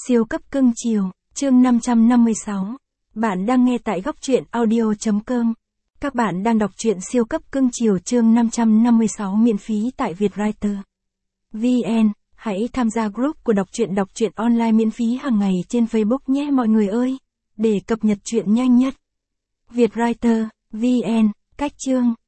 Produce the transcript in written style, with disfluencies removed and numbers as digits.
Siêu cấp cưng chiều, chương 556. Bạn đang nghe tại góc truyện audio.com. Các bạn đang đọc truyện siêu cấp cưng chiều chương 556 miễn phí tại Vietwriter. VN, hãy tham gia group của đọc truyện online miễn phí hàng ngày trên Facebook nhé mọi người ơi, để cập nhật truyện nhanh nhất. Vietwriter, VN, cách chương.